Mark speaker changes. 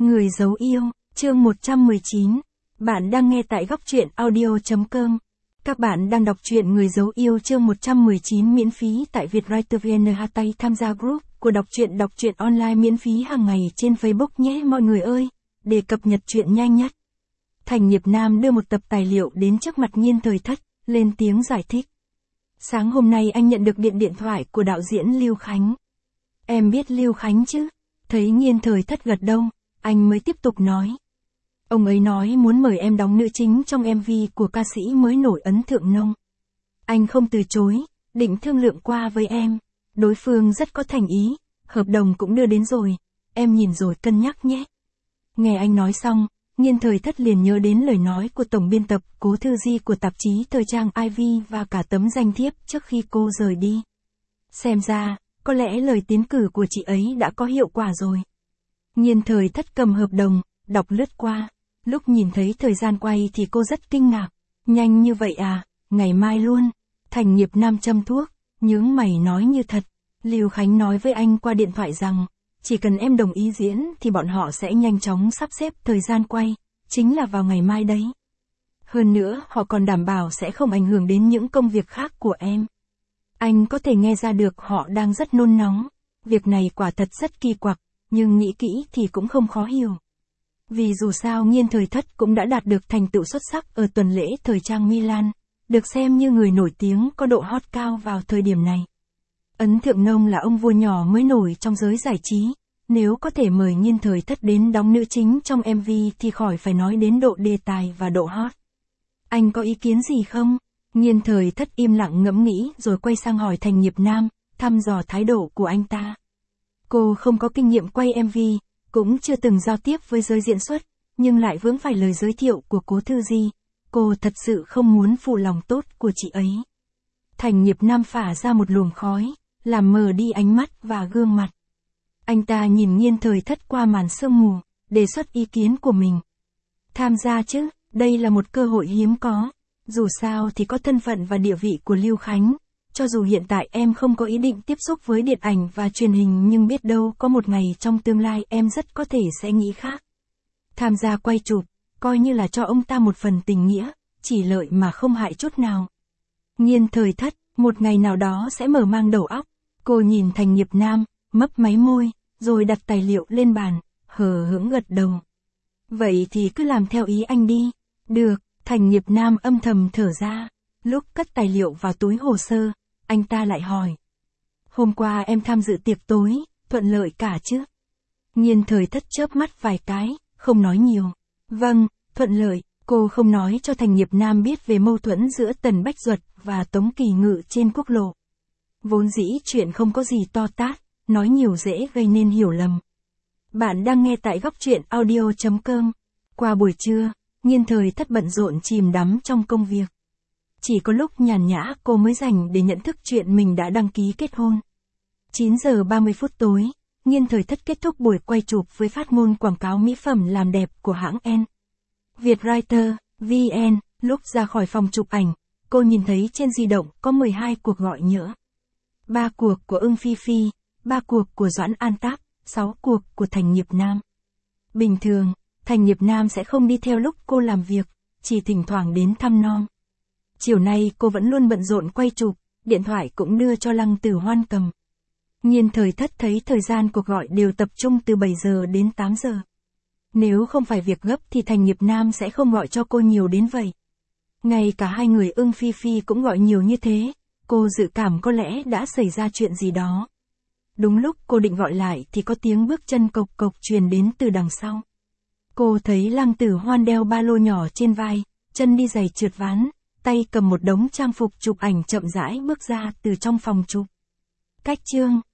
Speaker 1: Người giấu yêu, chương 119. Bạn đang nghe tại góc truyện audio.com. Các bạn đang đọc truyện Người giấu yêu chương 119 miễn phí tại Vietwriter VN. Tham gia group của đọc truyện online miễn phí hàng ngày trên Facebook nhé mọi người ơi, để cập nhật truyện nhanh nhất. Thành Nghiệp Nam đưa một tập tài liệu đến trước mặt Nhiên Thời Thất, lên tiếng giải thích. Sáng hôm nay anh nhận được điện thoại của đạo diễn Lưu Khánh. Em biết Lưu Khánh chứ? Thấy Nhiên Thời Thất gật đầu, anh mới tiếp tục nói. Ông ấy nói muốn mời em đóng nữ chính trong MV của ca sĩ mới nổi Ấn Thượng Nông. Anh không từ chối, định thương lượng qua với em. Đối phương rất có thành ý, hợp đồng cũng đưa đến rồi, em nhìn rồi cân nhắc nhé. Nghe anh nói xong, Nhiên Thời Thất liền nhớ đến lời nói của tổng biên tập Cố Thư Di của tạp chí thời trang Ivy và cả tấm danh thiếp trước khi cô rời đi. Xem ra, có lẽ lời tiến cử của chị ấy đã có hiệu quả rồi. Nhiên Thời Thất cầm hợp đồng, đọc lướt qua. Lúc nhìn thấy thời gian quay thì cô rất kinh ngạc. Nhanh như vậy à, ngày mai luôn. Thành Nghiệp Nam châm thuốc, nhướng mày nói như thật. Lưu Khánh nói với anh qua điện thoại rằng, chỉ cần em đồng ý diễn thì bọn họ sẽ nhanh chóng sắp xếp thời gian quay, chính là vào ngày mai đấy. Hơn nữa, họ còn đảm bảo sẽ không ảnh hưởng đến những công việc khác của em. Anh có thể nghe ra được họ đang rất nôn nóng. Việc này quả thật rất kỳ quặc, nhưng nghĩ kỹ thì cũng không khó hiểu. Vì dù sao Nhiên Thời Thất cũng đã đạt được thành tựu xuất sắc ở tuần lễ thời trang Milan, được xem như người nổi tiếng có độ hot cao vào thời điểm này. Ấn Thượng Nông là ông vua nhỏ mới nổi trong giới giải trí, nếu có thể mời Nhiên Thời Thất đến đóng nữ chính trong MV thì khỏi phải nói đến độ đề tài và độ hot. Anh có ý kiến gì không? Nhiên Thời Thất im lặng ngẫm nghĩ rồi quay sang hỏi Thành Nghiệp Nam, thăm dò thái độ của anh ta. Cô không có kinh nghiệm quay MV, cũng chưa từng giao tiếp với giới diễn xuất, nhưng lại vướng phải lời giới thiệu của Cố Thư Di. Cô thật sự không muốn phụ lòng tốt của chị ấy. Thành Nghiệp Nam phả ra một luồng khói, làm mờ đi ánh mắt và gương mặt. Anh ta nhìn Nhiên Thời Thất qua màn sương mù, đề xuất ý kiến của mình. Tham gia chứ, đây là một cơ hội hiếm có. Dù sao thì có thân phận và địa vị của Lưu Khánh. Cho dù hiện tại em không có ý định tiếp xúc với điện ảnh và truyền hình nhưng biết đâu có một ngày trong tương lai em rất có thể sẽ nghĩ khác. Tham gia quay chụp, coi như là cho ông ta một phần tình nghĩa, chỉ lợi mà không hại chút nào. Nhiên Thời Thất, một ngày nào đó sẽ mở mang đầu óc. Cô nhìn Thành Nghiệp Nam, mấp máy môi, rồi đặt tài liệu lên bàn, hờ hững gật đầu. Vậy thì cứ làm theo ý anh đi. Được, Thành Nghiệp Nam âm thầm thở ra. Lúc cất tài liệu vào túi hồ sơ, anh ta lại hỏi. Hôm qua em tham dự tiệc tối, thuận lợi cả chứ? Nhiên Thời Thất chớp mắt vài cái, không nói nhiều. Vâng, thuận lợi. Cô không nói cho Thành Nghiệp Nam biết về mâu thuẫn giữa Tần Bách Duật và Tống Kỳ Ngự trên quốc lộ. Vốn dĩ chuyện không có gì to tát, nói nhiều dễ gây nên hiểu lầm. Bạn đang nghe tại góc truyện audio.com. Qua buổi trưa, Nhiên Thời Thất bận rộn chìm đắm trong công việc. Chỉ có lúc nhàn nhã cô mới dành để nhận thức chuyện mình đã đăng ký kết hôn. 9 giờ 30 phút tối, Nhiên Thời Thất kết thúc buổi quay chụp với phát ngôn quảng cáo mỹ phẩm làm đẹp của hãng N. Vietwriter, VN, lúc ra khỏi phòng chụp ảnh, cô nhìn thấy trên di động có 12 cuộc gọi nhỡ. 3 cuộc của Ưng Phi Phi, 3 cuộc của Doãn An Tác, 6 cuộc của Thành Nghiệp Nam. Bình thường, Thành Nghiệp Nam sẽ không đi theo lúc cô làm việc, chỉ thỉnh thoảng đến thăm nom. Chiều nay cô vẫn luôn bận rộn quay chụp, điện thoại cũng đưa cho Lăng Tử Hoan cầm. Nhiên Thời Thất thấy thời gian cuộc gọi đều tập trung từ 7 giờ đến 8 giờ. Nếu không phải việc gấp thì Thành Nghiệp Nam sẽ không gọi cho cô nhiều đến vậy. Ngay cả hai người Ưng Phi Phi cũng gọi nhiều như thế, cô dự cảm có lẽ đã xảy ra chuyện gì đó. Đúng lúc cô định gọi lại thì có tiếng bước chân cộc cộc truyền đến từ đằng sau. Cô thấy Lăng Tử Hoan đeo ba lô nhỏ trên vai, chân đi giày trượt ván, tay cầm một đống trang phục chụp ảnh chậm rãi bước ra từ trong phòng chụp. Cách chương